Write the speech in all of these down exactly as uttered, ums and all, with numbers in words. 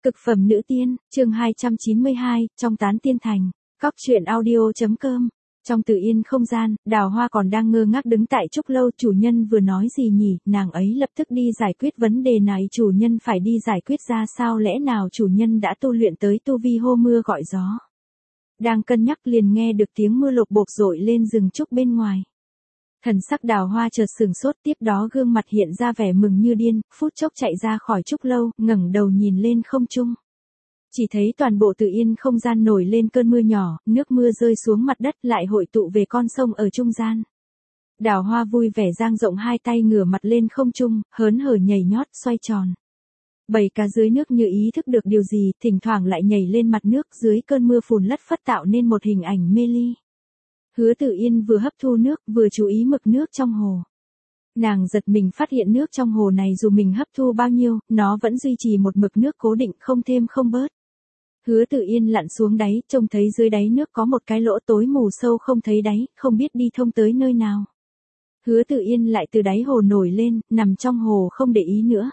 Cực phẩm nữ tiên, chương hai trăm chín mươi hai, trong tán tiên thành. Cóc truyện audio.com. Trong Tử Yên không gian, Đào Hoa còn đang ngơ ngác đứng tại trúc lâu, chủ nhân vừa nói gì nhỉ, nàng ấy lập tức đi giải quyết vấn đề này, chủ nhân phải đi giải quyết ra sao, lẽ nào chủ nhân đã tu luyện tới tu vi hô mưa gọi gió. Đang cân nhắc liền nghe được tiếng mưa lộp bộp rội lên rừng trúc bên ngoài. Thần sắc Đào Hoa chợt sừng sốt, tiếp đó gương mặt hiện ra vẻ mừng như điên, phút chốc chạy ra khỏi trúc lâu, ngẩng đầu nhìn lên không trung. Chỉ thấy toàn bộ Tử Yên không gian nổi lên cơn mưa nhỏ, nước mưa rơi xuống mặt đất lại hội tụ về con sông ở trung gian. Đào Hoa vui vẻ dang rộng hai tay ngửa mặt lên không trung, hớn hở nhảy nhót xoay tròn. Bầy cá dưới nước như ý thức được điều gì, thỉnh thoảng lại nhảy lên mặt nước, dưới cơn mưa phùn lất phất tạo nên một hình ảnh mê ly. Hứa Tử Yên vừa hấp thu nước, vừa chú ý mực nước trong hồ. Nàng giật mình phát hiện nước trong hồ này dù mình hấp thu bao nhiêu, nó vẫn duy trì một mực nước cố định không thêm không bớt. Hứa Tử Yên lặn xuống đáy, trông thấy dưới đáy nước có một cái lỗ tối mù sâu không thấy đáy, không biết đi thông tới nơi nào. Hứa Tử Yên lại từ đáy hồ nổi lên, nằm trong hồ không để ý nữa.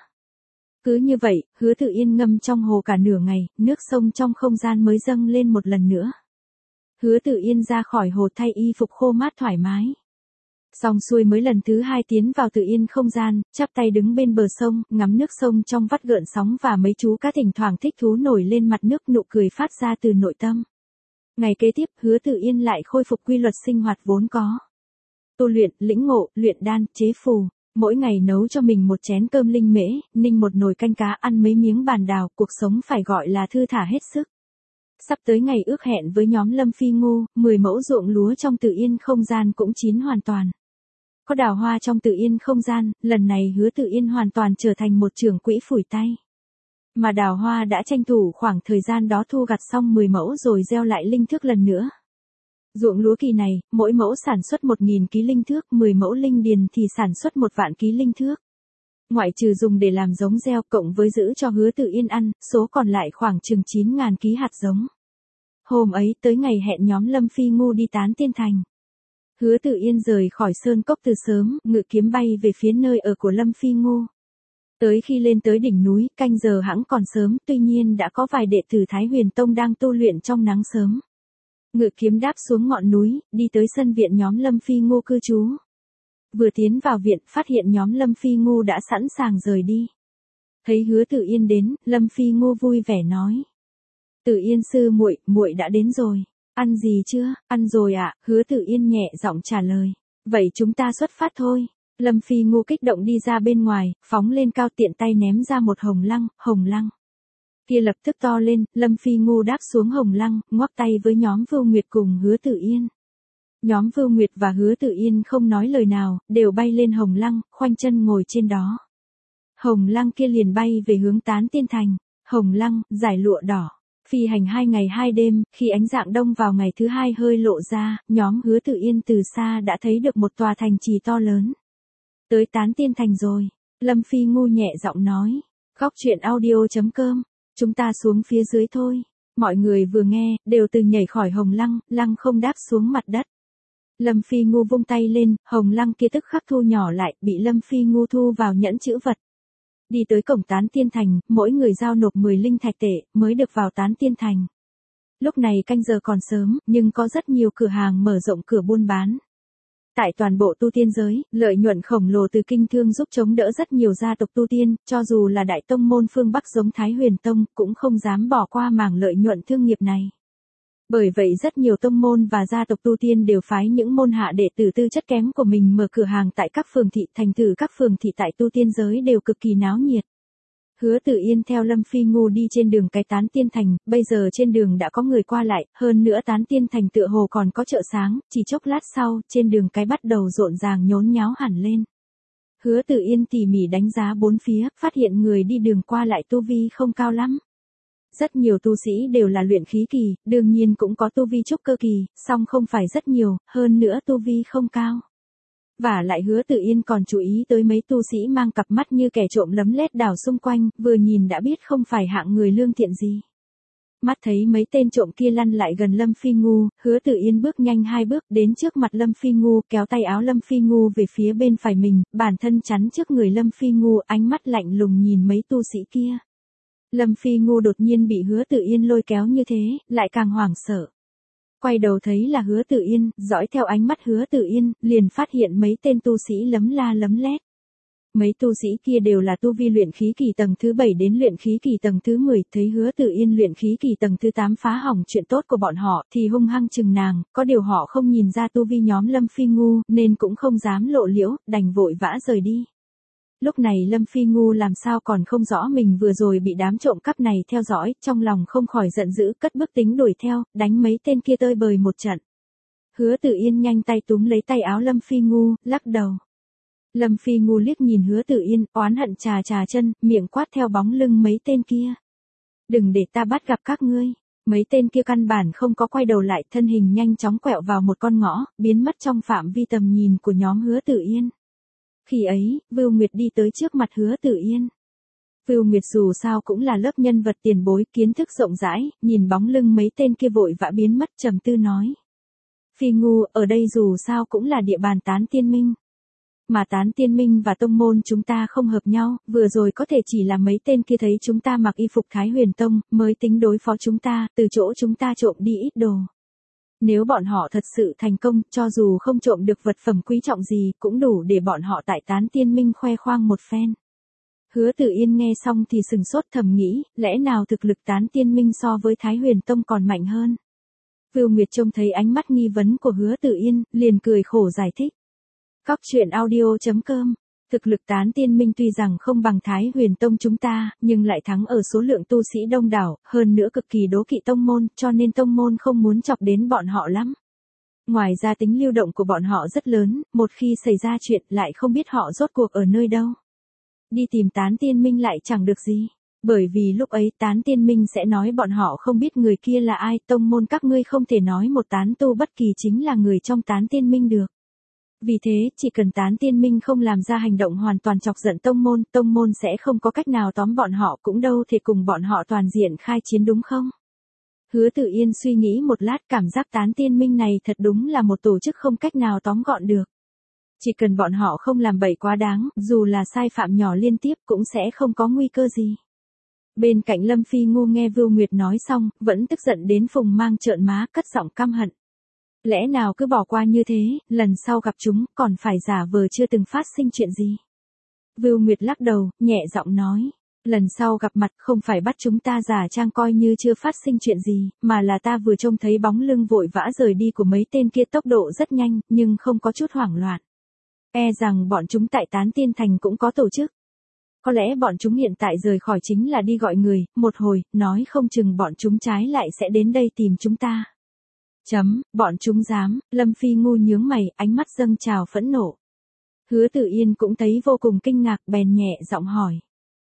Cứ như vậy, Hứa Tử Yên ngâm trong hồ cả nửa ngày, nước sông trong không gian mới dâng lên một lần nữa. Hứa Tử Yên ra khỏi hồ thay y phục khô mát thoải mái. Xong xuôi mới lần thứ hai tiến vào Tử Yên không gian, chắp tay đứng bên bờ sông, ngắm nước sông trong vắt gợn sóng và mấy chú cá thỉnh thoảng thích thú nổi lên mặt nước, nụ cười phát ra từ nội tâm. Ngày kế tiếp, Hứa Tử Yên lại khôi phục quy luật sinh hoạt vốn có. Tu luyện, lĩnh ngộ, luyện đan, chế phù, mỗi ngày nấu cho mình một chén cơm linh mễ, ninh một nồi canh cá, ăn mấy miếng bàn đào, cuộc sống phải gọi là thư thả hết sức. Sắp tới ngày ước hẹn với nhóm Lâm Phi Ngô, mười mẫu ruộng lúa trong Tử Yên không gian cũng chín hoàn toàn. Có Đào Hoa trong Tử Yên không gian, lần này Hứa Tử Yên hoàn toàn trở thành một trưởng quỹ phủi tay. Mà Đào Hoa đã tranh thủ khoảng thời gian đó thu gặt xong mười mẫu rồi gieo lại linh thước lần nữa. Ruộng lúa kỳ này, mỗi mẫu sản xuất một nghìn ký linh thước, mười mẫu linh điền thì sản xuất một vạn ký linh thước. Ngoại trừ dùng để làm giống gieo cộng với giữ cho Hứa Tử Yên ăn, số còn lại khoảng chừng chín nghìn ký hạt giống. Hôm ấy tới ngày hẹn nhóm Lâm Phi Ngô đi tán tiên thành. Hứa Tử Yên rời khỏi sơn cốc từ sớm, ngự kiếm bay về phía nơi ở của Lâm Phi Ngô. Tới khi lên tới đỉnh núi, canh giờ hẵng còn sớm, tuy nhiên đã có vài đệ tử Thái Huyền Tông đang tu luyện trong nắng sớm. Ngự kiếm đáp xuống ngọn núi, đi tới sân viện nhóm Lâm Phi Ngô cư trú. Vừa tiến vào viện, phát hiện nhóm Lâm Phi Ngô đã sẵn sàng rời đi. Thấy Hứa Tử Yên đến, Lâm Phi Ngô vui vẻ nói: "Tử Yên sư muội, muội đã đến rồi. Ăn gì chưa?" "Ăn rồi ạ." Hứa Tử Yên nhẹ giọng trả lời. "Vậy chúng ta xuất phát thôi." Lâm Phi Ngô kích động đi ra bên ngoài, phóng lên cao, tiện tay ném ra một hồng lăng, hồng lăng kia lập tức to lên. Lâm Phi Ngô đáp xuống hồng lăng, ngoắc tay với nhóm Vưu Nguyệt cùng Hứa Tử Yên. Nhóm Vưu Nguyệt và Hứa Tử Yên không nói lời nào, đều bay lên hồng lăng, khoanh chân ngồi trên đó. Hồng lăng kia liền bay về hướng tán tiên thành. Hồng lăng, giải lụa đỏ. Phi hành hai ngày hai đêm, khi ánh rạng đông vào ngày thứ hai hơi lộ ra, nhóm Hứa Tử Yên từ xa đã thấy được một tòa thành trì to lớn. Tới tán tiên thành rồi. Lâm Phi Ngô nhẹ giọng nói. Cóc truyện audio.com. Chúng ta xuống phía dưới thôi. Mọi người vừa nghe, đều từ nhảy khỏi hồng lăng, lăng không đáp xuống mặt đất. Lâm Phi Ngô vung tay lên, hồng lăng kia tức khắc thu nhỏ lại, bị Lâm Phi Ngô thu vào nhẫn chữ vật. Đi tới cổng tán tiên thành, mỗi người giao nộp mười linh thạch tệ, mới được vào tán tiên thành. Lúc này canh giờ còn sớm, nhưng có rất nhiều cửa hàng mở rộng cửa buôn bán. Tại toàn bộ tu tiên giới, lợi nhuận khổng lồ từ kinh thương giúp chống đỡ rất nhiều gia tộc tu tiên, cho dù là đại tông môn phương Bắc giống Thái Huyền Tông, cũng không dám bỏ qua mảng lợi nhuận thương nghiệp này. Bởi vậy rất nhiều tông môn và gia tộc tu tiên đều phái những môn hạ đệ tử tư chất kém của mình mở cửa hàng tại các phường thị, thành thử các phường thị tại tu tiên giới đều cực kỳ náo nhiệt. Hứa Tử Yên theo Lâm Phi Ngô đi trên đường cái tán tiên thành, bây giờ trên đường đã có người qua lại, hơn nữa tán tiên thành tựa hồ còn có chợ sáng, chỉ chốc lát sau, trên đường cái bắt đầu rộn ràng nhốn nháo hẳn lên. Hứa Tử Yên tỉ mỉ đánh giá bốn phía, phát hiện người đi đường qua lại tu vi không cao lắm. Rất nhiều tu sĩ đều là luyện khí kỳ, đương nhiên cũng có tu vi trúc cơ kỳ, song không phải rất nhiều, hơn nữa tu vi không cao. Và lại Hứa Tử Yên còn chú ý tới mấy tu sĩ mang cặp mắt như kẻ trộm lấm lét đảo xung quanh, vừa nhìn đã biết không phải hạng người lương thiện gì. Mắt thấy mấy tên trộm kia lăn lại gần Lâm Phi Ngô, Hứa Tử Yên bước nhanh hai bước đến trước mặt Lâm Phi Ngô, kéo tay áo Lâm Phi Ngô về phía bên phải mình, bản thân chắn trước người Lâm Phi Ngô, ánh mắt lạnh lùng nhìn mấy tu sĩ kia. Lâm Phi Ngu đột nhiên bị Hứa Tự Yên lôi kéo như thế, lại càng hoảng sợ. Quay đầu thấy là Hứa Tự Yên, dõi theo ánh mắt Hứa Tự Yên, liền phát hiện mấy tên tu sĩ lấm la lấm lét. Mấy tu sĩ kia đều là tu vi luyện khí kỳ tầng thứ bảy đến luyện khí kỳ tầng thứ mười, thấy Hứa Tự Yên luyện khí kỳ tầng thứ tám phá hỏng chuyện tốt của bọn họ, thì hung hăng chừng nàng, có điều họ không nhìn ra tu vi nhóm Lâm Phi Ngu, nên cũng không dám lộ liễu, đành vội vã rời đi. Lúc này Lâm Phi Ngu làm sao còn không rõ mình vừa rồi bị đám trộm cắp này theo dõi, trong lòng không khỏi giận dữ, cất bước tính đuổi theo, đánh mấy tên kia tơi bời một trận. Hứa Tự Yên nhanh tay túm lấy tay áo Lâm Phi Ngu, lắc đầu. Lâm Phi Ngu liếc nhìn Hứa Tự Yên, oán hận trà trà chân, miệng quát theo bóng lưng mấy tên kia. Đừng để ta bắt gặp các ngươi. Mấy tên kia căn bản không có quay đầu lại, thân hình nhanh chóng quẹo vào một con ngõ, biến mất trong phạm vi tầm nhìn của nhóm Hứa Tự Yên. Khi ấy, Vưu Nguyệt đi tới trước mặt Hứa Tự Yên. Vưu Nguyệt dù sao cũng là lớp nhân vật tiền bối, kiến thức rộng rãi, nhìn bóng lưng mấy tên kia vội vã biến mất, trầm tư nói. Phi Ngu, ở đây dù sao cũng là địa bàn Tán Tiên Minh. Mà Tán Tiên Minh và tông môn chúng ta không hợp nhau, vừa rồi có thể chỉ là mấy tên kia thấy chúng ta mặc y phục Thái Huyền Tông, mới tính đối phó chúng ta, từ chỗ chúng ta trộm đi ít đồ. Nếu bọn họ thật sự thành công, cho dù không trộm được vật phẩm quý trọng gì, cũng đủ để bọn họ tại Tán Tiên Minh khoe khoang một phen. Hứa Tự Yên nghe xong thì sừng sốt, thầm nghĩ, lẽ nào thực lực Tán Tiên Minh so với Thái Huyền Tông còn mạnh hơn? Vưu Nguyệt trông thấy ánh mắt nghi vấn của Hứa Tự Yên, liền cười khổ giải thích. Cóc truyện audio chấm com. Thực lực Tán Tiên Minh tuy rằng không bằng Thái Huyền Tông chúng ta, nhưng lại thắng ở số lượng tu sĩ đông đảo, hơn nữa cực kỳ đố kỵ tông môn, cho nên tông môn không muốn chọc đến bọn họ lắm. Ngoài ra tính lưu động của bọn họ rất lớn, một khi xảy ra chuyện lại không biết họ rốt cuộc ở nơi đâu. Đi tìm Tán Tiên Minh lại chẳng được gì. Bởi vì lúc ấy Tán Tiên Minh sẽ nói bọn họ không biết người kia là ai, tông môn các ngươi không thể nói một tán tu bất kỳ chính là người trong Tán Tiên Minh được. Vì thế, chỉ cần Tán Tiên Minh không làm ra hành động hoàn toàn chọc giận tông môn, tông môn sẽ không có cách nào tóm bọn họ, cũng đâu thể cùng bọn họ toàn diện khai chiến đúng không? Hứa Tự Yên suy nghĩ một lát, cảm giác Tán Tiên Minh này thật đúng là một tổ chức không cách nào tóm gọn được. Chỉ cần bọn họ không làm bậy quá đáng, dù là sai phạm nhỏ liên tiếp cũng sẽ không có nguy cơ gì. Bên cạnh Lâm Phi Ngu nghe Vưu Nguyệt nói xong, vẫn tức giận đến phùng mang trợn má, cất giọng căm hận. Lẽ nào cứ bỏ qua như thế, lần sau gặp chúng, còn phải giả vờ chưa từng phát sinh chuyện gì? Vưu Nguyệt lắc đầu, nhẹ giọng nói. Lần sau gặp mặt không phải bắt chúng ta giả trang coi như chưa phát sinh chuyện gì, mà là ta vừa trông thấy bóng lưng vội vã rời đi của mấy tên kia, tốc độ rất nhanh, nhưng không có chút hoảng loạn. E rằng bọn chúng tại Tán Tiên Thành cũng có tổ chức. Có lẽ bọn chúng hiện tại rời khỏi chính là đi gọi người, một hồi, nói không chừng bọn chúng trái lại sẽ đến đây tìm chúng ta. Chấm, bọn chúng dám, Lâm Phi Ngu nhướng mày, ánh mắt dâng trào phẫn nộ. Hứa Tự Yên cũng thấy vô cùng kinh ngạc, bèn nhẹ giọng hỏi.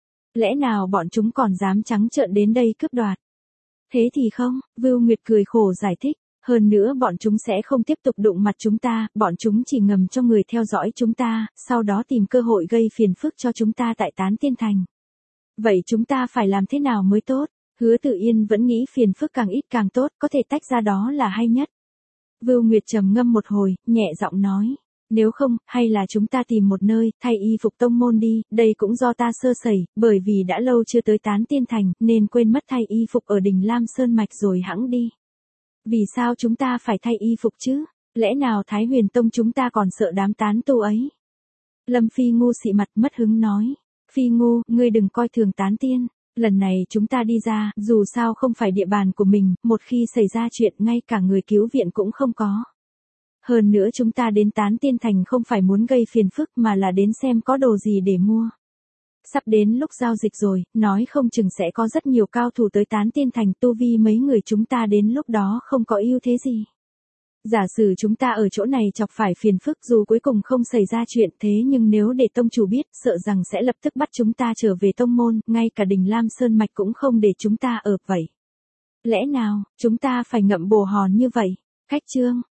Lẽ nào bọn chúng còn dám trắng trợn đến đây cướp đoạt? Thế thì không, Vưu Nguyệt cười khổ giải thích. Hơn nữa bọn chúng sẽ không tiếp tục đụng mặt chúng ta, bọn chúng chỉ ngầm cho người theo dõi chúng ta, sau đó tìm cơ hội gây phiền phức cho chúng ta tại Tán Tiên Thành. Vậy chúng ta phải làm thế nào mới tốt? Hứa Tự Yên vẫn nghĩ phiền phức càng ít càng tốt, có thể tách ra đó là hay nhất. Vưu Nguyệt trầm ngâm một hồi, nhẹ giọng nói. Nếu không, hay là chúng ta tìm một nơi, thay y phục tông môn đi, đây cũng do ta sơ sẩy, bởi vì đã lâu chưa tới Tán Tiên Thành, nên quên mất thay y phục ở đỉnh Lam Sơn Mạch rồi hẵng đi. Vì sao chúng ta phải thay y phục chứ? Lẽ nào Thái Huyền Tông chúng ta còn sợ đám tán tu ấy? Lâm Phi Ngu xị mặt mất hứng nói. Phi Ngu, ngươi đừng coi thường Tán Tiên. Lần này chúng ta đi ra, dù sao không phải địa bàn của mình, một khi xảy ra chuyện ngay cả người cứu viện cũng không có. Hơn nữa chúng ta đến Tán Tiên Thành không phải muốn gây phiền phức mà là đến xem có đồ gì để mua. Sắp đến lúc giao dịch rồi, nói không chừng sẽ có rất nhiều cao thủ tới Tán Tiên Thành, tu vi mấy người chúng ta đến lúc đó không có ưu thế gì. Giả sử chúng ta ở chỗ này chọc phải phiền phức dù cuối cùng không xảy ra chuyện, thế nhưng nếu để tông chủ biết, sợ rằng sẽ lập tức bắt chúng ta trở về tông môn, ngay cả đỉnh Lam Sơn Mạch cũng không để chúng ta ở vậy. Lẽ nào, chúng ta phải ngậm bồ hòn như vậy? Khách chương.